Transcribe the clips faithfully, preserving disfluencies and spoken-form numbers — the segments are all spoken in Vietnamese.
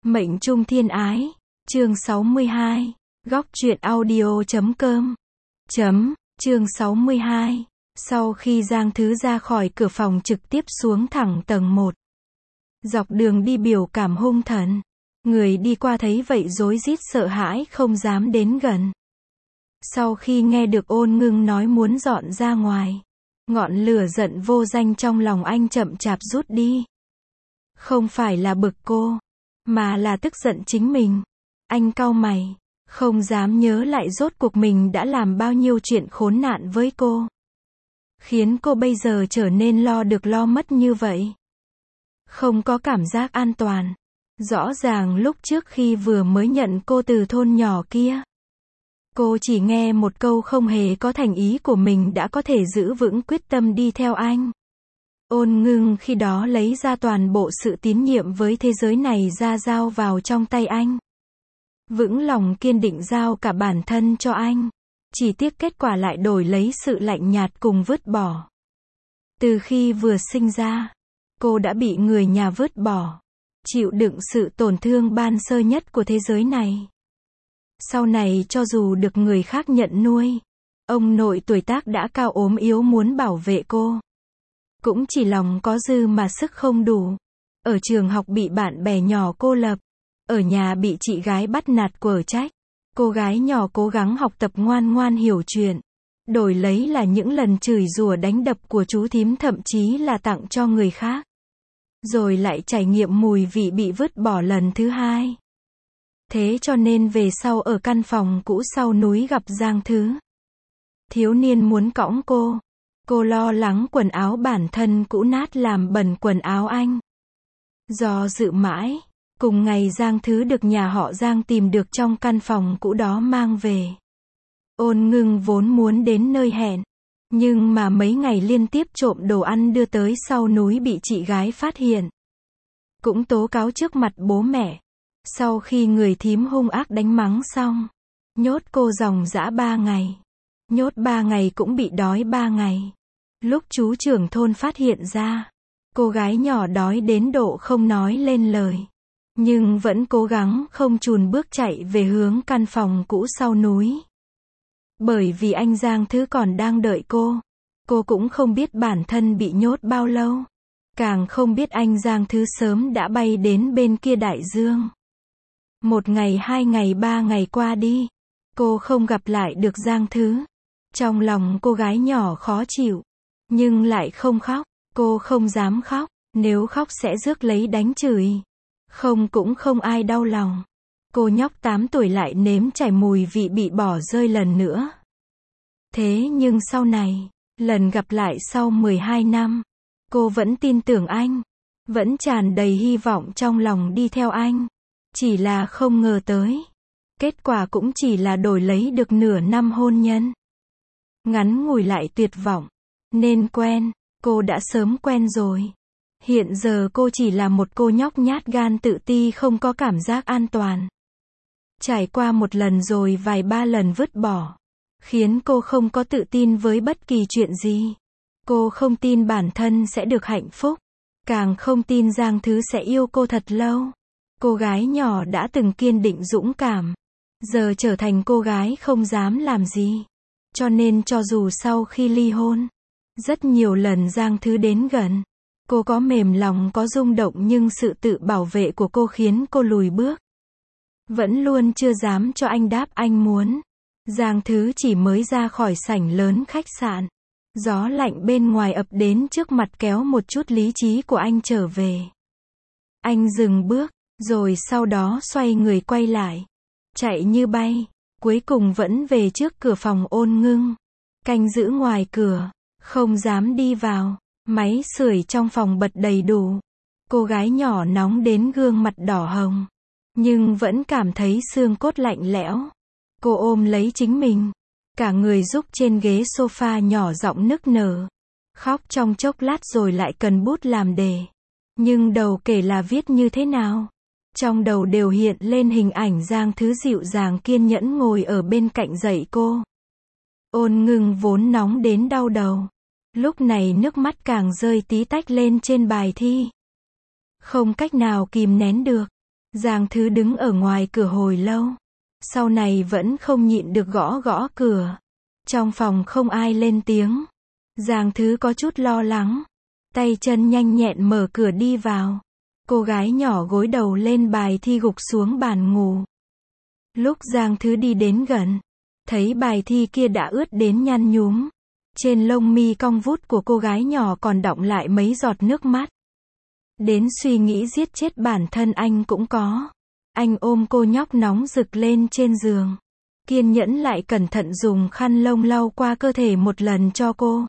Mệnh trung thiên ái, chương sáu mươi hai, góc truyện audio chấm com, chấm, chương sáu mươi hai, sau khi Giang Thứ ra khỏi cửa phòng trực tiếp xuống thẳng tầng một. Dọc đường đi biểu cảm hung thần, người đi qua thấy vậy rối rít sợ hãi không dám đến gần. Sau khi nghe được Ôn Ngưng nói muốn dọn ra ngoài, ngọn lửa giận vô danh trong lòng anh chậm chạp rút đi. Không phải là bực cô, mà là tức giận chính mình. Anh cau mày, không dám nhớ lại rốt cuộc mình đã làm bao nhiêu chuyện khốn nạn với cô, khiến cô bây giờ trở nên lo được lo mất như vậy. Không có cảm giác an toàn. Rõ ràng lúc trước khi vừa mới nhận cô từ thôn nhỏ kia, cô chỉ nghe một câu không hề có thành ý của mình đã có thể giữ vững quyết tâm đi theo anh. Ôn Ngưng khi đó lấy ra toàn bộ sự tín nhiệm với thế giới này ra giao vào trong tay anh. Vững lòng kiên định giao cả bản thân cho anh. Chỉ tiếc kết quả lại đổi lấy sự lạnh nhạt cùng vứt bỏ. Từ khi vừa sinh ra, cô đã bị người nhà vứt bỏ, chịu đựng sự tổn thương ban sơ nhất của thế giới này. Sau này cho dù được người khác nhận nuôi, ông nội tuổi tác đã cao ốm yếu muốn bảo vệ cô, cũng chỉ lòng có dư mà sức không đủ. Ở trường học bị bạn bè nhỏ cô lập, ở nhà bị chị gái bắt nạt quở trách. Cô gái nhỏ cố gắng học tập ngoan ngoan hiểu chuyện, đổi lấy là những lần chửi rủa đánh đập của chú thím, thậm chí là tặng cho người khác. Rồi lại trải nghiệm mùi vị bị vứt bỏ lần thứ hai. Thế cho nên về sau ở căn phòng cũ sau núi gặp Giang Thứ. Thiếu niên muốn cõng cô. Cô lo lắng quần áo bản thân cũ nát làm bẩn quần áo anh. Do dự mãi, cùng ngày Giang Thứ được nhà họ Giang tìm được trong căn phòng cũ đó mang về. Ôn Ngưng vốn muốn đến nơi hẹn, nhưng mà mấy ngày liên tiếp trộm đồ ăn đưa tới sau núi bị chị gái phát hiện. Cũng tố cáo trước mặt bố mẹ. Sau khi người thím hung ác đánh mắng xong, nhốt cô dòng dã ba ngày. Nhốt ba ngày cũng bị đói ba ngày. Lúc chú trưởng thôn phát hiện ra, cô gái nhỏ đói đến độ không nói lên lời, nhưng vẫn cố gắng không chùn bước chạy về hướng căn phòng cũ sau núi. Bởi vì anh Giang Thứ còn đang đợi cô. Cô cũng không biết bản thân bị nhốt bao lâu, càng không biết anh Giang Thứ sớm đã bay đến bên kia đại dương. Một ngày, hai ngày, ba ngày qua đi, cô không gặp lại được Giang Thứ. Trong lòng cô gái nhỏ khó chịu, nhưng lại không khóc. Cô không dám khóc, nếu khóc sẽ rước lấy đánh chửi. Không cũng không ai đau lòng. Cô nhóc tám tuổi lại nếm trải mùi vị bị bỏ rơi lần nữa. Thế nhưng sau này, lần gặp lại sau mười hai năm, cô vẫn tin tưởng anh, vẫn tràn đầy hy vọng trong lòng đi theo anh. Chỉ là không ngờ tới, kết quả cũng chỉ là đổi lấy được nửa năm hôn nhân. Ngắn ngủi lại tuyệt vọng, nên quen, cô đã sớm quen rồi. Hiện giờ cô chỉ là một cô nhóc nhát gan tự ti không có cảm giác an toàn. Trải qua một lần rồi vài ba lần vứt bỏ, khiến cô không có tự tin với bất kỳ chuyện gì. Cô không tin bản thân sẽ được hạnh phúc, càng không tin Giang Thứ sẽ yêu cô thật lâu. Cô gái nhỏ đã từng kiên định dũng cảm, giờ trở thành cô gái không dám làm gì. Cho nên cho dù sau khi ly hôn, rất nhiều lần Giang Thứ đến gần, cô có mềm lòng có rung động, nhưng sự tự bảo vệ của cô khiến cô lùi bước. Vẫn luôn chưa dám cho anh đáp anh muốn. Giang Thứ chỉ mới ra khỏi sảnh lớn khách sạn, gió lạnh bên ngoài ập đến trước mặt kéo một chút lý trí của anh trở về. Anh dừng bước, rồi sau đó xoay người quay lại, chạy như bay, cuối cùng vẫn về trước cửa phòng Ôn Ngưng. Canh giữ ngoài cửa, không dám đi vào. Máy sưởi trong phòng bật đầy đủ. Cô gái nhỏ nóng đến gương mặt đỏ hồng, nhưng vẫn cảm thấy xương cốt lạnh lẽo. Cô ôm lấy chính mình, cả người rúc trên ghế sofa nhỏ giọng nức nở. Khóc trong chốc lát rồi lại cần bút làm đề. Nhưng đầu kể là viết như thế nào? Trong đầu đều hiện lên hình ảnh Giang Thứ dịu dàng kiên nhẫn ngồi ở bên cạnh dạy cô. Ôn Ngưng vốn nóng đến đau đầu, lúc này nước mắt càng rơi tí tách lên trên bài thi. Không cách nào kìm nén được, Giang Thứ đứng ở ngoài cửa hồi lâu. Sau này vẫn không nhịn được gõ gõ cửa. Trong phòng không ai lên tiếng. Giang Thứ có chút lo lắng. Tay chân nhanh nhẹn mở cửa đi vào. Cô gái nhỏ gối đầu lên bài thi gục xuống bàn ngủ. Lúc Giang Thứ đi đến gần, thấy bài thi kia đã ướt đến nhăn nhúm. Trên lông mi cong vút của cô gái nhỏ còn đọng lại mấy giọt nước mắt. Đến suy nghĩ giết chết bản thân anh cũng có. Anh ôm cô nhóc nóng rực lên trên giường. Kiên nhẫn lại cẩn thận dùng khăn lông lau qua cơ thể một lần cho cô.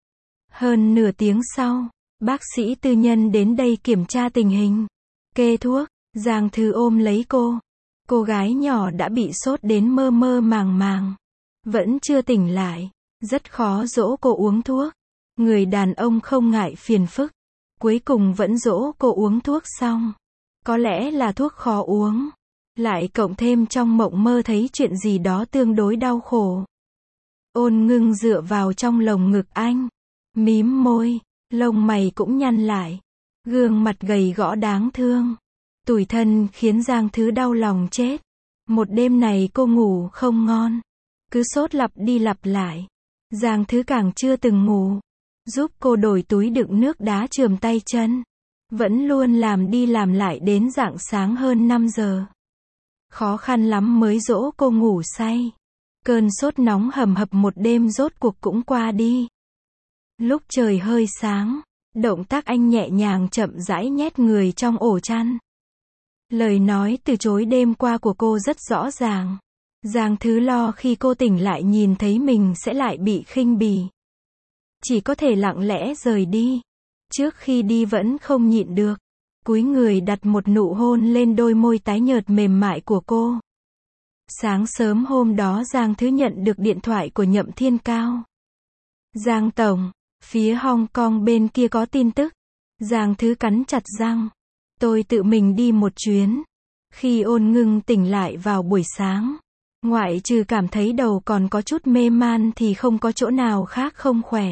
Hơn nửa tiếng sau, bác sĩ tư nhân đến đây kiểm tra tình hình. Kê thuốc, Giang Thứ ôm lấy cô. Cô gái nhỏ đã bị sốt đến mơ mơ màng màng. Vẫn chưa tỉnh lại. Rất khó dỗ cô uống thuốc. Người đàn ông không ngại phiền phức. Cuối cùng vẫn dỗ cô uống thuốc xong. Có lẽ là thuốc khó uống. Lại cộng thêm trong mộng mơ thấy chuyện gì đó tương đối đau khổ. Ôn Ngưng dựa vào trong lồng ngực anh. Mím môi. Lông mày cũng nhăn lại. Gương mặt gầy gõ đáng thương. Tủi thân khiến Giang Thứ đau lòng chết. Một đêm này cô ngủ không ngon. Cứ sốt lặp đi lặp lại. Giang Thứ càng chưa từng ngủ. Giúp cô đổi túi đựng nước đá chườm tay chân. Vẫn luôn làm đi làm lại đến rạng sáng hơn năm giờ. Khó khăn lắm mới dỗ cô ngủ say. Cơn sốt nóng hầm hập một đêm rốt cuộc cũng qua đi. Lúc trời hơi sáng, động tác anh nhẹ nhàng chậm rãi nhét người trong ổ chăn. Lời nói từ chối đêm qua của cô rất rõ ràng. Giang Thứ lo khi cô tỉnh lại nhìn thấy mình sẽ lại bị khinh bỉ. Chỉ có thể lặng lẽ rời đi. Trước khi đi vẫn không nhịn được. Cúi người đặt một nụ hôn lên đôi môi tái nhợt mềm mại của cô. Sáng sớm hôm đó Giang Thứ nhận được điện thoại của Nhậm Thiên Cao. Giang Tổng, phía Hong Kong bên kia có tin tức. Giang Thứ cắn chặt răng. Tôi tự mình đi một chuyến. Khi Ôn Ngưng tỉnh lại vào buổi sáng, ngoại trừ cảm thấy đầu còn có chút mê man thì không có chỗ nào khác không khỏe.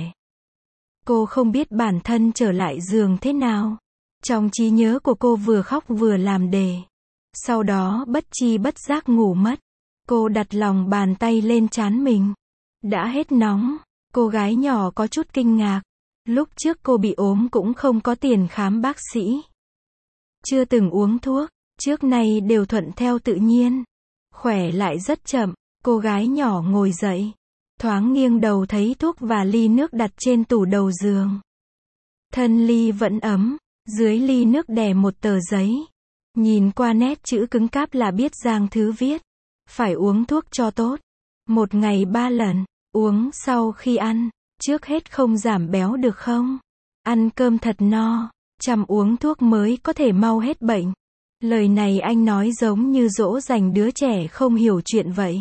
Cô không biết bản thân trở lại giường thế nào. Trong trí nhớ của cô vừa khóc vừa làm đề. Sau đó bất chi bất giác ngủ mất. Cô đặt lòng bàn tay lên trán mình. Đã hết nóng. Cô gái nhỏ có chút kinh ngạc. Lúc trước cô bị ốm cũng không có tiền khám bác sĩ. Chưa từng uống thuốc. Trước nay đều thuận theo tự nhiên. Khỏe lại rất chậm. Cô gái nhỏ ngồi dậy. Thoáng nghiêng đầu thấy thuốc và ly nước đặt trên tủ đầu giường. Thân ly vẫn ấm. Dưới ly nước đè một tờ giấy. Nhìn qua nét chữ cứng cáp là biết Giang Thứ viết. Phải uống thuốc cho tốt. Một ngày ba lần. Uống sau khi ăn. Trước hết không giảm béo được không? Ăn cơm thật no. Chăm uống thuốc mới có thể mau hết bệnh. Lời này anh nói giống như dỗ dành đứa trẻ không hiểu chuyện vậy.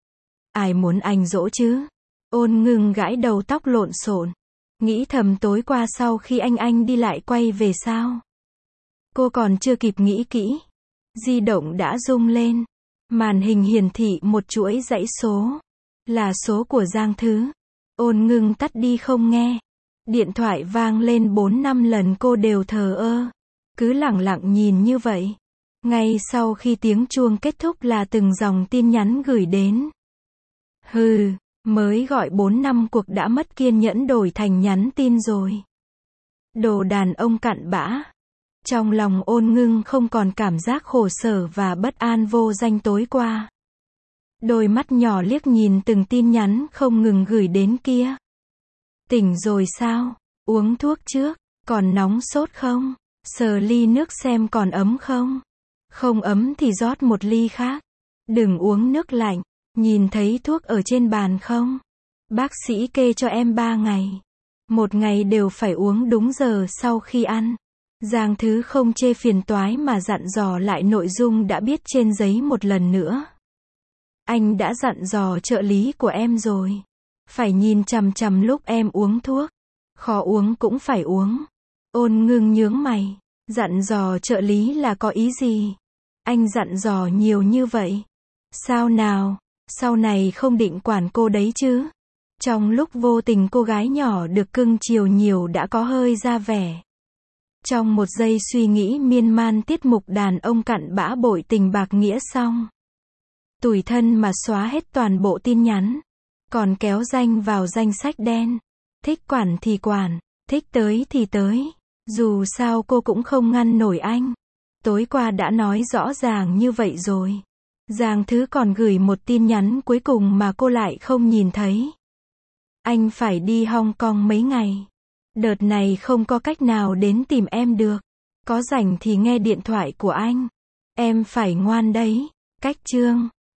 Ai muốn anh dỗ chứ? Ôn Ngưng gãi đầu tóc lộn xộn. Nghĩ thầm tối qua sau khi anh anh đi lại quay về sao? Cô còn chưa kịp nghĩ kỹ. Di động đã rung lên. Màn hình hiển thị một chuỗi dãy số. Là số của Giang Thứ. Ôn Ngưng tắt đi không nghe. Điện thoại vang lên bốn năm lần cô đều thờ ơ. Cứ lẳng lặng nhìn như vậy. Ngay sau khi tiếng chuông kết thúc là từng dòng tin nhắn gửi đến. Hừ, mới gọi bốn năm cuộc đã mất kiên nhẫn đổi thành nhắn tin rồi. Đồ đàn ông cặn bã. Trong lòng Ôn Ngưng không còn cảm giác khổ sở và bất an vô danh tối qua. Đôi mắt nhỏ liếc nhìn từng tin nhắn không ngừng gửi đến kia. Tỉnh rồi sao? Uống thuốc trước. Còn nóng sốt không? Sờ ly nước xem còn ấm không? Không ấm thì rót một ly khác. Đừng uống nước lạnh. Nhìn thấy thuốc ở trên bàn không? Bác sĩ kê cho em ba ngày. Một ngày đều phải uống đúng giờ sau khi ăn. Giang Thứ không chê phiền toái mà dặn dò lại nội dung đã biết trên giấy một lần nữa. Anh đã dặn dò trợ lý của em rồi. Phải nhìn chằm chằm lúc em uống thuốc. Khó uống cũng phải uống. Ôn Ngưng nhướng mày. Dặn dò trợ lý là có ý gì? Anh dặn dò nhiều như vậy. Sao nào? Sau này không định quản cô đấy chứ? Trong lúc vô tình cô gái nhỏ được cưng chiều nhiều đã có hơi ra vẻ. Trong một giây suy nghĩ miên man tiết mục đàn ông cặn bã bội tình bạc nghĩa xong. Tủi thân mà xóa hết toàn bộ tin nhắn. Còn kéo danh vào danh sách đen. Thích quản thì quản, thích tới thì tới. Dù sao cô cũng không ngăn nổi anh. Tối qua đã nói rõ ràng như vậy rồi. Giang Thứ còn gửi một tin nhắn cuối cùng mà cô lại không nhìn thấy. Anh phải đi Hong Kong mấy ngày. Đợt này không có cách nào đến tìm em được. Có rảnh thì nghe điện thoại của anh. Em phải ngoan đấy. Cách chương